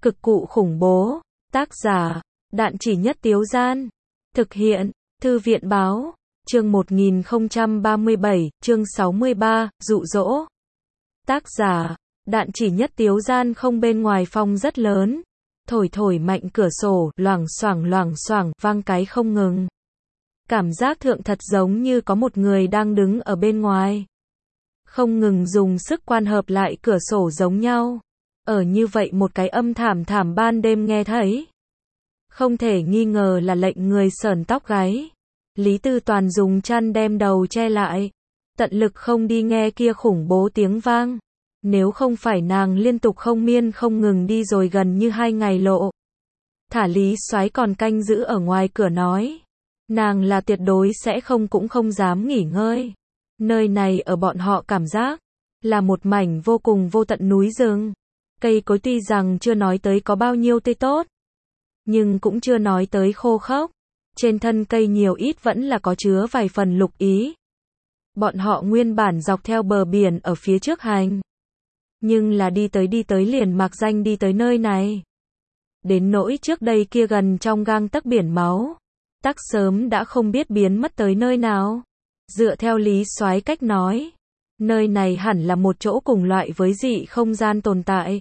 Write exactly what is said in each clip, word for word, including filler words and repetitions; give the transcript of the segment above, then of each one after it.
Cực cụ khủng bố. Tác giả, Đạn Chỉ Nhất Tiếu Gian. Thực hiện, Thư viện Báo. Chương một nghìn không trăm ba mươi bảy, chương sáu mươi ba, dụ dỗ. Tác giả, Đạn Chỉ Nhất Tiếu Gian. Không, bên ngoài phong rất lớn. Thổi thổi mạnh cửa sổ, loảng xoảng loảng xoảng, vang cái không ngừng. Cảm giác thượng thật giống như có một người đang đứng ở bên ngoài. Không ngừng dùng sức quan hợp lại cửa sổ giống nhau. Ở như vậy một cái âm thảm thảm ban đêm nghe thấy. Không thể nghi ngờ là lệnh người sởn tóc gáy. Lý Tư Toàn dùng chăn đem đầu che lại. Tận lực không đi nghe kia khủng bố tiếng vang. Nếu không phải nàng liên tục không miên không ngừng đi rồi gần như hai ngày lộ. Thả Lý Soái còn canh giữ ở ngoài cửa nói. Nàng là tuyệt đối sẽ không cũng không dám nghỉ ngơi. Nơi này ở bọn họ cảm giác là một mảnh vô cùng vô tận núi rừng. Cây cối tuy rằng chưa nói tới có bao nhiêu tươi tốt, nhưng cũng chưa nói tới khô khốc. Trên thân cây nhiều ít vẫn là có chứa vài phần lục ý. Bọn họ nguyên bản dọc theo bờ biển ở phía trước hành. Nhưng là đi tới đi tới liền mạc danh đi tới nơi này. Đến nỗi trước đây kia gần trong gang tấc biển máu. Tắc sớm đã không biết biến mất tới nơi nào. Dựa theo Lý Soái cách nói. Nơi này hẳn là một chỗ cùng loại với dị không gian tồn tại.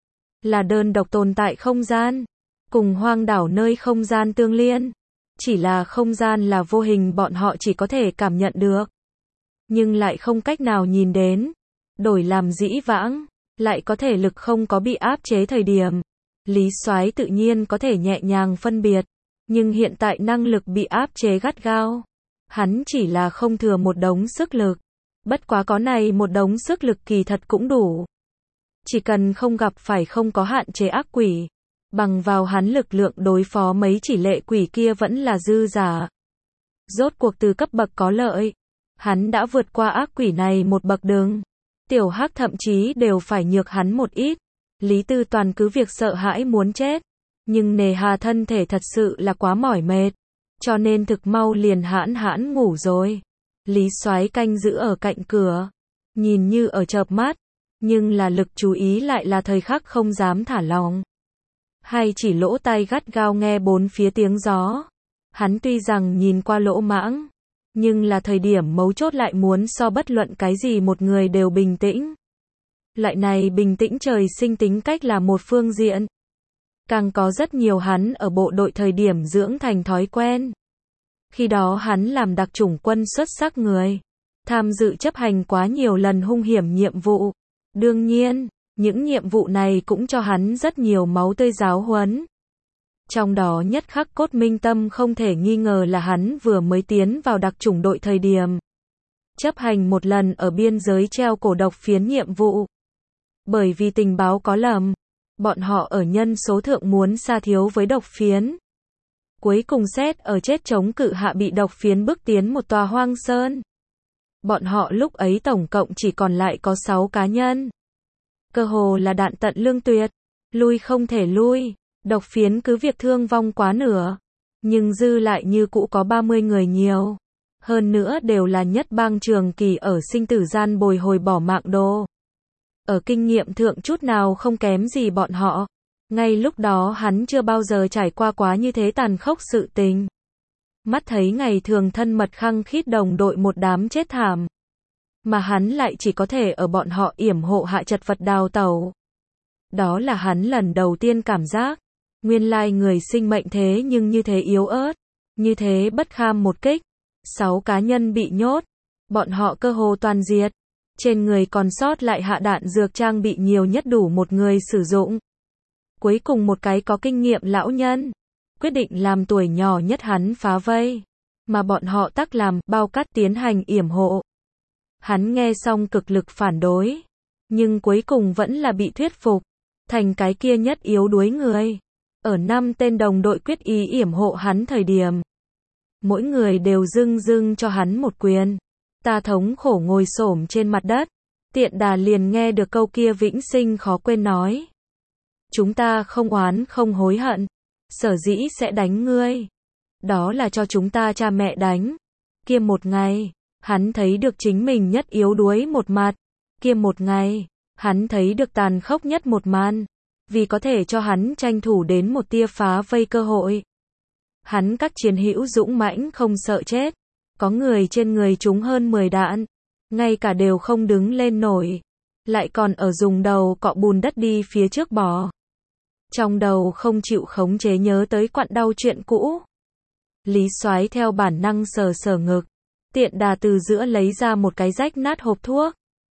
Là đơn độc tồn tại không gian. Cùng hoang đảo nơi không gian tương liên. Chỉ là không gian là vô hình bọn họ chỉ có thể cảm nhận được. Nhưng lại không cách nào nhìn đến. Đổi làm dĩ vãng. Lại có thể lực không có bị áp chế thời điểm. Lý Soái tự nhiên có thể nhẹ nhàng phân biệt. Nhưng hiện tại năng lực bị áp chế gắt gao. Hắn chỉ là không thừa một đống sức lực. Bất quá có này một đống sức lực kỳ thật cũng đủ. Chỉ cần không gặp phải không có hạn chế ác quỷ. Bằng vào hắn lực lượng đối phó mấy chỉ lệ quỷ kia vẫn là dư giả. Rốt cuộc từ cấp bậc có lợi. Hắn đã vượt qua ác quỷ này một bậc đường. Tiểu Hắc thậm chí đều phải nhược hắn một ít. Lý Tư Toàn cứ việc sợ hãi muốn chết. Nhưng nề hà thân thể thật sự là quá mỏi mệt. Cho nên thực mau liền hãn hãn ngủ rồi. Lý Soái canh giữ ở cạnh cửa. Nhìn như ở chợp mắt. Nhưng là lực chú ý lại là thời khắc không dám thả lỏng. Hay chỉ lỗ tai gắt gao nghe bốn phía tiếng gió. Hắn tuy rằng nhìn qua lỗ mãng. Nhưng là thời điểm mấu chốt lại muốn so bất luận cái gì một người đều bình tĩnh. Loại này bình tĩnh trời sinh tính cách là một phương diện. Càng có rất nhiều hắn ở bộ đội thời điểm dưỡng thành thói quen. Khi đó hắn làm đặc chủng quân xuất sắc người. Tham dự chấp hành quá nhiều lần hung hiểm nhiệm vụ. Đương nhiên, những nhiệm vụ này cũng cho hắn rất nhiều máu tươi giáo huấn. Trong đó nhất khắc cốt minh tâm không thể nghi ngờ là hắn vừa mới tiến vào đặc chủng đội thời điểm. Chấp hành một lần ở biên giới treo cổ độc phiến nhiệm vụ. Bởi vì tình báo có lầm. Bọn họ ở nhân số thượng muốn xa thiếu với độc phiến. Cuối cùng xét ở chết chống cự hạ bị độc phiến bước tiến một tòa hoang sơn. Bọn họ lúc ấy tổng cộng chỉ còn lại có sáu cá nhân. Cơ hồ là đạn tận lương tuyệt. Lui không thể lui. Độc phiến cứ việc thương vong quá nửa. Nhưng dư lại như cũ có ba mươi người nhiều. Hơn nữa đều là nhất bang trường kỳ ở sinh tử gian bồi hồi bỏ mạng đồ. Ở kinh nghiệm thượng chút nào không kém gì bọn họ. Ngay lúc đó hắn chưa bao giờ trải qua quá như thế tàn khốc sự tình. Mắt thấy ngày thường thân mật khăng khít đồng đội một đám chết thảm. Mà hắn lại chỉ có thể ở bọn họ yểm hộ hạ chật vật đào tẩu. Đó là hắn lần đầu tiên cảm giác. Nguyên lai người sinh mệnh thế nhưng như thế yếu ớt. Như thế bất kham một kích. Sáu cá nhân bị nhốt. Bọn họ cơ hồ toàn diệt. Trên người còn sót lại hạ đạn dược trang bị nhiều nhất đủ một người sử dụng. Cuối cùng một cái có kinh nghiệm lão nhân. Quyết định làm tuổi nhỏ nhất hắn phá vây. Mà bọn họ tắc làm bao cát tiến hành yểm hộ. Hắn nghe xong cực lực phản đối. Nhưng cuối cùng vẫn là bị thuyết phục. Thành cái kia nhất yếu đuối người. Ở năm tên đồng đội quyết ý yểm hộ hắn thời điểm. Mỗi người đều dưng dưng cho hắn một quyền. Ta thống khổ ngồi xổm trên mặt đất. Tiện đà liền nghe được câu kia vĩnh sinh khó quên nói. Chúng ta không oán không hối hận. Sở dĩ sẽ đánh ngươi. Đó là cho chúng ta cha mẹ đánh. Kia một ngày, hắn thấy được chính mình nhất yếu đuối một mặt. Kia một ngày, hắn thấy được tàn khốc nhất một màn. vì có thể cho hắn tranh thủ đến một tia phá vây cơ hội. Hắn các chiến hữu dũng mãnh không sợ chết, có người trên người trúng hơn mười đạn, ngay cả đều không đứng lên nổi, lại còn ở dùng đầu cọ bùn đất đi phía trước bò. Trong đầu không chịu khống chế nhớ tới quặn đau chuyện cũ. Lý Soái theo bản năng sờ sờ ngực, tiện đà từ giữa lấy ra một cái rách nát hộp thuốc.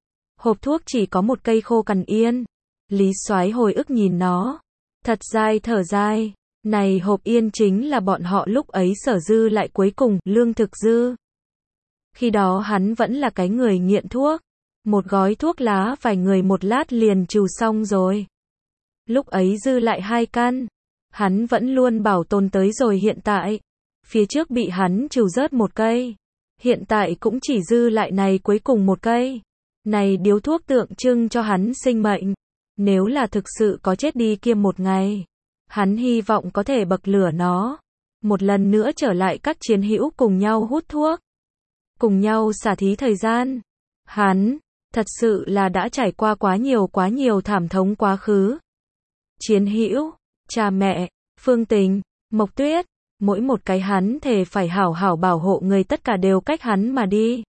Hộp thuốc chỉ có một cây khô cằn yên. Lý Soái hồi ức nhìn nó, thật dai thở dài, này hộp yên chính là bọn họ lúc ấy sở dư lại cuối cùng, lương thực dư. Khi đó hắn vẫn là cái người nghiện thuốc, một gói thuốc lá vài người một lát liền trừ xong rồi. Lúc ấy dư lại hai căn, hắn vẫn luôn bảo tồn tới rồi hiện tại. Phía trước bị hắn trừ rớt một cây, hiện tại cũng chỉ dư lại này cuối cùng một cây. Này điếu thuốc tượng trưng cho hắn sinh mệnh. Nếu là thực sự có chết đi kia một ngày, hắn hy vọng có thể bậc lửa nó, một lần nữa trở lại các chiến hữu cùng nhau hút thuốc, cùng nhau xả thí thời gian. Hắn, thật sự là đã trải qua quá nhiều quá nhiều thảm thống quá khứ. Chiến hữu, cha mẹ, Phương Tình, Mộc Tuyết, mỗi một cái hắn thề phải hảo hảo bảo hộ người tất cả đều cách hắn mà đi.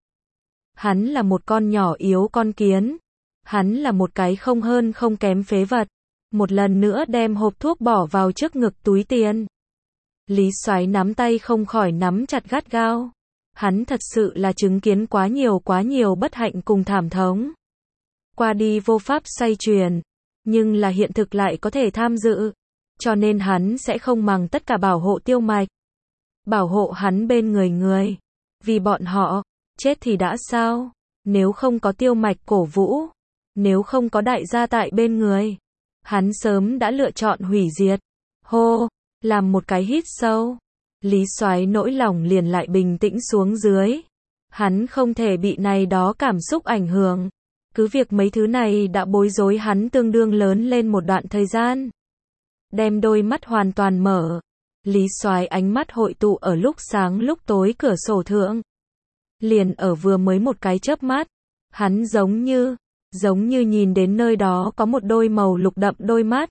Hắn là một con nhỏ yếu con kiến. Hắn là một cái không hơn không kém phế vật. Một lần nữa đem hộp thuốc bỏ vào trước ngực túi tiền. Lý Soái nắm tay không khỏi nắm chặt gắt gao. Hắn thật sự là chứng kiến quá nhiều quá nhiều bất hạnh cùng thảm thống. Qua đi vô pháp xoay chuyển, nhưng là hiện thực lại có thể tham dự. Cho nên hắn sẽ không màng tất cả bảo hộ Tiêu Mạch. Bảo hộ hắn bên người người. Vì bọn họ, chết thì đã sao? Nếu không có Tiêu Mạch cổ vũ, nếu không có đại gia tại bên người, hắn sớm đã lựa chọn hủy diệt. Hô, làm một cái hít sâu. Lý Soái nỗi lòng liền lại bình tĩnh xuống dưới. Hắn không thể bị này đó cảm xúc ảnh hưởng. Cứ việc mấy thứ này đã bối rối hắn tương đương lớn lên một đoạn thời gian. Đem đôi mắt hoàn toàn mở. Lý Soái ánh mắt hội tụ ở lúc sáng lúc tối cửa sổ thượng. Liền ở vừa mới một cái chớp mắt, hắn giống như, giống như nhìn đến nơi đó có một đôi màu lục đậm đôi mắt.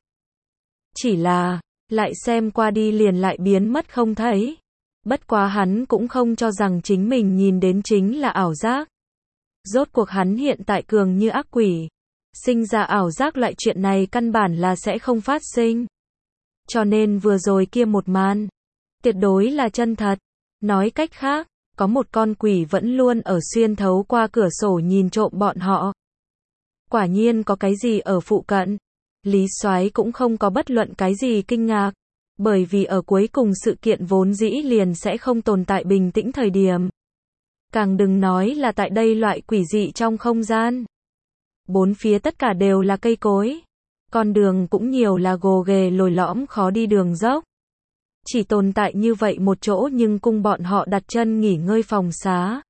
Chỉ là, lại xem qua đi liền lại biến mất không thấy. Bất quá hắn cũng không cho rằng chính mình nhìn đến chính là ảo giác. Rốt cuộc hắn hiện tại cường như ác quỷ. Sinh ra ảo giác loại chuyện này căn bản là sẽ không phát sinh. Cho nên vừa rồi kia một màn, tuyệt đối là chân thật. Nói cách khác, có một con quỷ vẫn luôn ở xuyên thấu qua cửa sổ nhìn trộm bọn họ. Quả nhiên có cái gì ở phụ cận. Lý Soái cũng không có bất luận cái gì kinh ngạc, bởi vì ở cuối cùng sự kiện vốn dĩ liền sẽ không tồn tại bình tĩnh thời điểm. Càng đừng nói là tại đây loại quỷ dị trong không gian. Bốn phía tất cả đều là cây cối. Con đường cũng nhiều là gồ ghề lồi lõm khó đi đường dốc. Chỉ tồn tại như vậy một chỗ nhưng cung bọn họ đặt chân nghỉ ngơi phòng xá.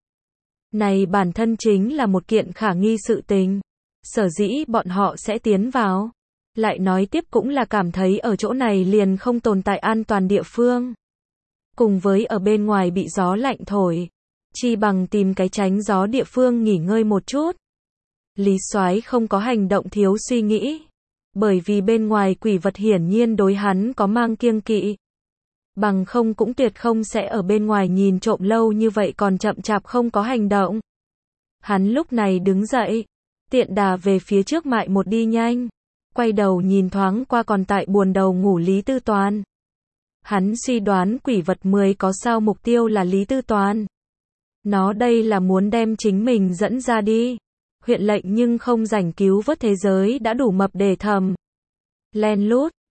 Này bản thân chính là một kiện khả nghi sự tình. Sở dĩ bọn họ sẽ tiến vào. Lại nói tiếp cũng là cảm thấy ở chỗ này liền không tồn tại an toàn địa phương. Cùng với ở bên ngoài bị gió lạnh thổi. Chi bằng tìm cái tránh gió địa phương nghỉ ngơi một chút. Lý Soái không có hành động thiếu suy nghĩ. Bởi vì bên ngoài quỷ vật hiển nhiên đối hắn có mang kiêng kỵ. Bằng không cũng tuyệt không sẽ ở bên ngoài nhìn trộm lâu như vậy còn chậm chạp không có hành động. Hắn lúc này đứng dậy, tiện đà về phía trước mại một đi nhanh, quay đầu nhìn thoáng qua còn tại buồn đầu ngủ Lý Tư Toàn. Hắn suy đoán quỷ vật mười có sao mục tiêu là Lý Tư Toàn. Nó đây là muốn đem chính mình dẫn ra đi. Huyện lệnh nhưng không rảnh cứu vớt thế giới đã đủ mập để thầm. Len lút,